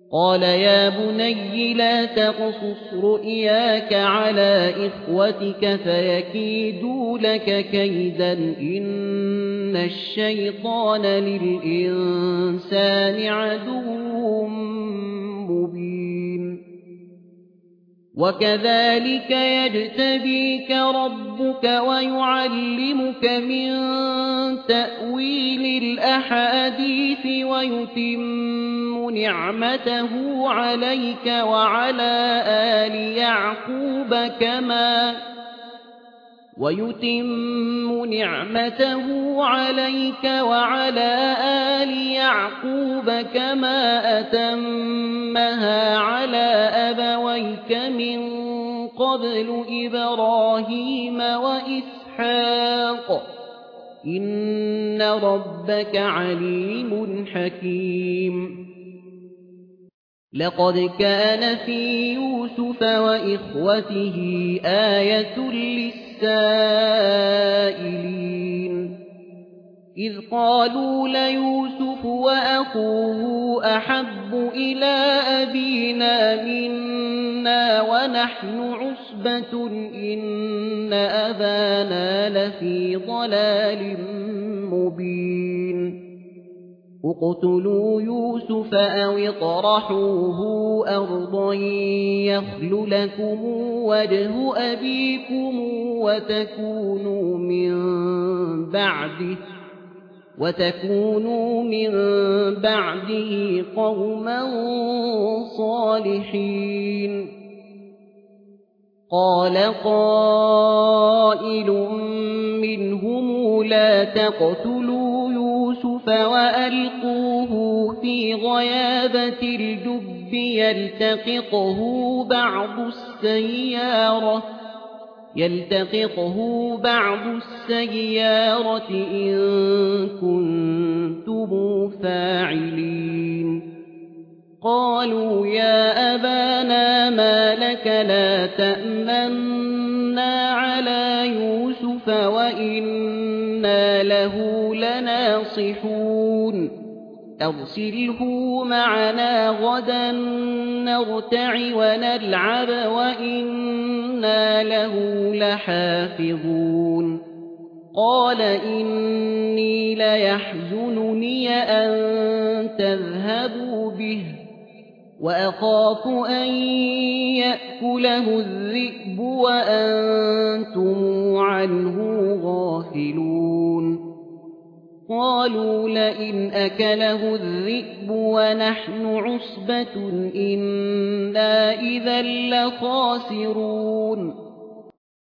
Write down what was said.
قال يا بني لا تقصص رؤياك على إخوتك فيكيدوا لك كيدا إن الشيطان للإنسان عدو مبين وكذلك يجتبيك ربك ويعلمك من تأويل الأحاديث ويتم نعمته عليك وعلى آل يعقوب كما أتمها على أبويك من قبل إبراهيم وإسحاق إن ربك عليم حكيم لقد كان في يوسف وإخوته آية للسائلين إذ قالوا ليوسف وأخوه أحب إلى أبينا منا ونحن عصبة إن أبانا لفي ضلال مبين اقتلوا يوسف أو اطرحوه أرضا يخل لكم وجه أبيكم وتكونوا من بعده قوما صالحين قال قائل منهم لا تقتلوا يوسف وألقوه في غيابة الجب يلتقطه بعض السيارة إن كنتم فاعلين قالوا يا أبانا ما لك لا تأمنا على يوسف وإنا له لناصحون أرسله معنا غدا نرتع ونلعب وإنا له لحافظون قال إني ليحزنني أن تذهبوا به وأخاف أن يأكله الذئب وأنتم عنه غافلون قالوا لئن أكله الذئب ونحن عصبة إنا إذا لخاسرون